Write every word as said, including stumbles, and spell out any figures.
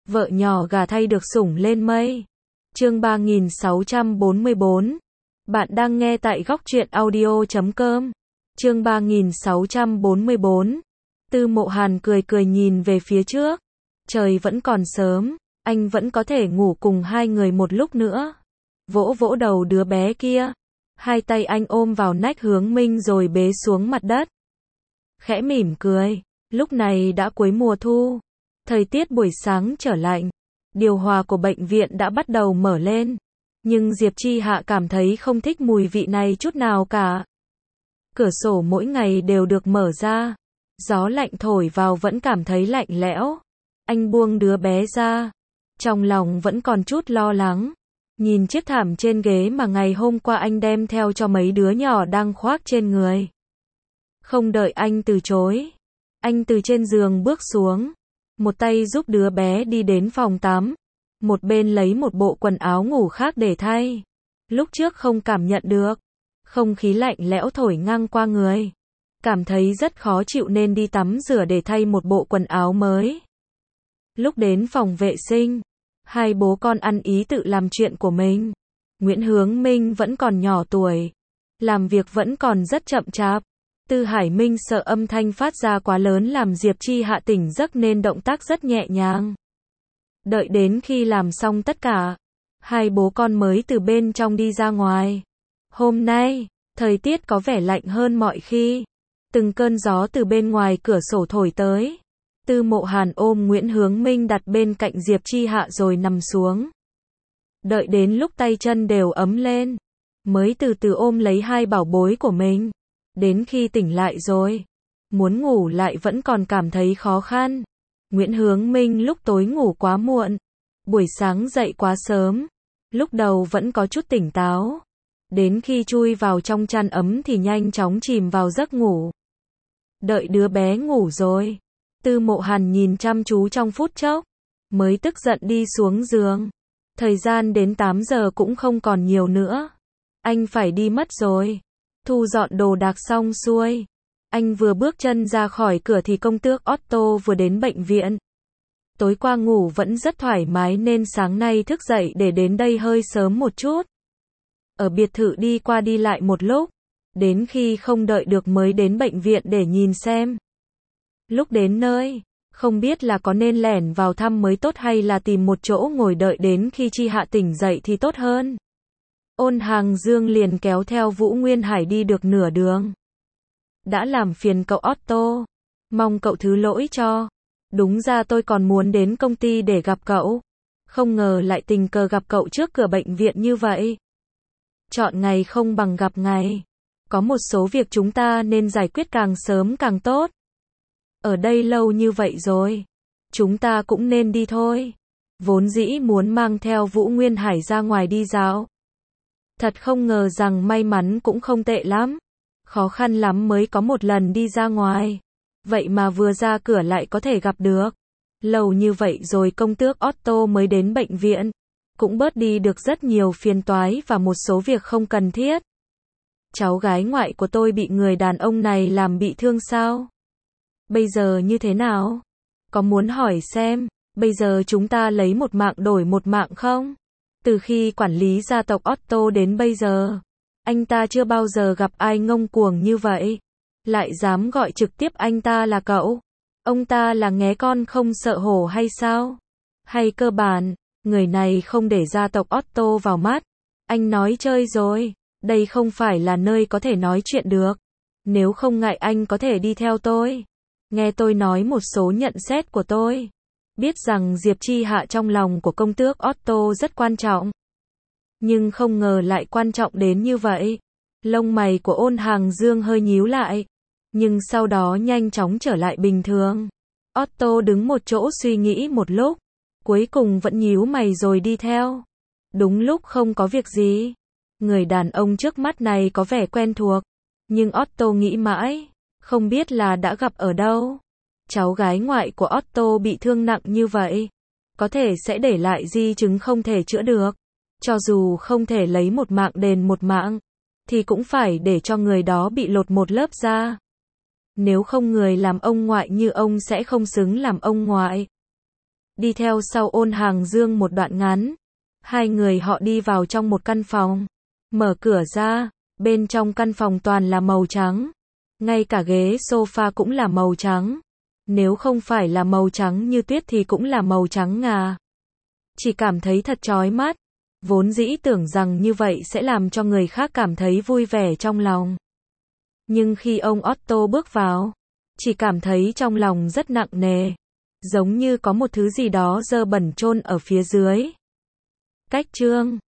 Vợ nhỏ gà thay được sủng lên mây. Chương ba nghìn sáu trăm bốn mươi bốn. Bạn đang nghe tại góc truyện audio chấm com. Chương ba nghìn sáu trăm bốn mươi bốn. Tư Mộ Hàn cười cười nhìn về phía trước. Trời vẫn còn sớm, anh vẫn có thể ngủ cùng hai người một lúc nữa. Vỗ vỗ đầu đứa bé kia. Hai tay anh ôm vào nách Hướng Minh rồi bế xuống mặt đất. Khẽ mỉm cười. Lúc này đã cuối mùa thu. Thời tiết buổi sáng trở lạnh. Điều hòa của bệnh viện đã bắt đầu mở lên. Nhưng Diệp Chi Hạ cảm thấy không thích mùi vị này chút nào cả. Cửa sổ mỗi ngày đều được mở ra. Gió lạnh thổi vào vẫn cảm thấy lạnh lẽo. Anh buông đứa bé ra. Trong lòng vẫn còn chút lo lắng. Nhìn chiếc thảm trên ghế mà ngày hôm qua anh đem theo cho mấy đứa nhỏ đang khoác trên người. Không đợi anh từ chối. Anh từ trên giường bước xuống. Một tay giúp đứa bé đi đến phòng tắm. Một bên lấy một bộ quần áo ngủ khác để thay. Lúc trước không cảm nhận được. Không khí lạnh lẽo thổi ngang qua người. Cảm thấy rất khó chịu nên đi tắm rửa để thay một bộ quần áo mới. Lúc đến phòng vệ sinh, hai bố con ăn ý tự làm chuyện của mình. Nguyễn Hướng Minh vẫn còn nhỏ tuổi. Làm việc vẫn còn rất chậm chạp. Tư Hải Minh sợ âm thanh phát ra quá lớn làm Diệp Chi Hạ tỉnh giấc nên động tác rất nhẹ nhàng. Đợi đến khi làm xong tất cả, hai bố con mới từ bên trong đi ra ngoài. Hôm nay, thời tiết có vẻ lạnh hơn mọi khi. Từng cơn gió từ bên ngoài cửa sổ thổi tới. Tư Mộ Hàn ôm Nguyễn Hướng Minh đặt bên cạnh Diệp Chi Hạ rồi nằm xuống. Đợi đến lúc tay chân đều ấm lên, mới từ từ ôm lấy hai bảo bối của mình. Đến khi tỉnh lại rồi, muốn ngủ lại vẫn còn cảm thấy khó khăn. Nguyễn Hướng Minh lúc tối ngủ quá muộn, buổi sáng dậy quá sớm, lúc đầu vẫn có chút tỉnh táo. Đến khi chui vào trong chăn ấm thì nhanh chóng chìm vào giấc ngủ. Đợi đứa bé ngủ rồi, Tư Mộ Hàn nhìn chăm chú trong phút chốc, mới tức giận đi xuống giường. Thời gian đến tám giờ cũng không còn nhiều nữa. Anh phải đi mất rồi. Thu dọn đồ đạc xong xuôi. Anh vừa bước chân ra khỏi cửa thì công tước Otto vừa đến bệnh viện. Tối qua ngủ vẫn rất thoải mái nên sáng nay thức dậy để đến đây hơi sớm một chút. Ở biệt thự đi qua đi lại một lúc. Đến khi không đợi được mới đến bệnh viện để nhìn xem. Lúc đến nơi, không biết là có nên lẻn vào thăm mới tốt hay là tìm một chỗ ngồi đợi đến khi Chi Hạ tỉnh dậy thì tốt hơn. Ôn Hàng Dương liền kéo theo Vũ Nguyên Hải đi được nửa đường. Đã làm phiền cậu Otto. Mong cậu thứ lỗi cho. Đúng ra tôi còn muốn đến công ty để gặp cậu. Không ngờ lại tình cờ gặp cậu trước cửa bệnh viện như vậy. Chọn ngày không bằng gặp ngày. Có một số việc chúng ta nên giải quyết càng sớm càng tốt. Ở đây lâu như vậy rồi. Chúng ta cũng nên đi thôi. Vốn dĩ muốn mang theo Vũ Nguyên Hải ra ngoài đi dạo. Thật không ngờ rằng may mắn cũng không tệ lắm. Khó khăn lắm mới có một lần đi ra ngoài. Vậy mà vừa ra cửa lại có thể gặp được. Lâu như vậy rồi công tước Otto mới đến bệnh viện. Cũng bớt đi được rất nhiều phiền toái và một số việc không cần thiết. Cháu gái ngoại của tôi bị người đàn ông này làm bị thương sao? Bây giờ như thế nào? Có muốn hỏi xem, bây giờ chúng ta lấy một mạng đổi một mạng không? Từ khi quản lý gia tộc Otto đến bây giờ, anh ta chưa bao giờ gặp ai ngông cuồng như vậy. Lại dám gọi trực tiếp anh ta là cậu. Ông ta là nghé con không sợ hổ hay sao? Hay cơ bản, người này không để gia tộc Otto vào mắt. Anh nói chơi rồi, đây không phải là nơi có thể nói chuyện được. Nếu không ngại anh có thể đi theo tôi. Nghe tôi nói một số nhận xét của tôi. Biết rằng Diệp Chi Hạ trong lòng của công tước Otto rất quan trọng. Nhưng không ngờ lại quan trọng đến như vậy. Lông mày của Ôn Hàng Dương hơi nhíu lại. Nhưng sau đó nhanh chóng trở lại bình thường. Otto đứng một chỗ suy nghĩ một lúc. Cuối cùng vẫn nhíu mày rồi đi theo. Đúng lúc không có việc gì. Người đàn ông trước mắt này có vẻ quen thuộc. Nhưng Otto nghĩ mãi. Không biết là đã gặp ở đâu. Cháu gái ngoại của Otto bị thương nặng như vậy. Có thể sẽ để lại di chứng không thể chữa được. Cho dù không thể lấy một mạng đền một mạng. Thì cũng phải để cho người đó bị lột một lớp da. Nếu không người làm ông ngoại như ông sẽ không xứng làm ông ngoại. đi theo sau Ôn Hàng Dương một đoạn ngắn. Hai người họ đi vào trong một căn phòng. Mở cửa ra, bên trong căn phòng toàn là màu trắng. Ngay cả ghế sofa cũng là màu trắng. Nếu không phải là màu trắng như tuyết thì cũng là màu trắng ngà. Chỉ cảm thấy thật chói mắt. Vốn dĩ tưởng rằng như vậy sẽ làm cho người khác cảm thấy vui vẻ trong lòng. Nhưng khi ông Otto bước vào, chỉ cảm thấy trong lòng rất nặng nề. Giống như có một thứ gì đó dơ bẩn chôn ở phía dưới. Cách chương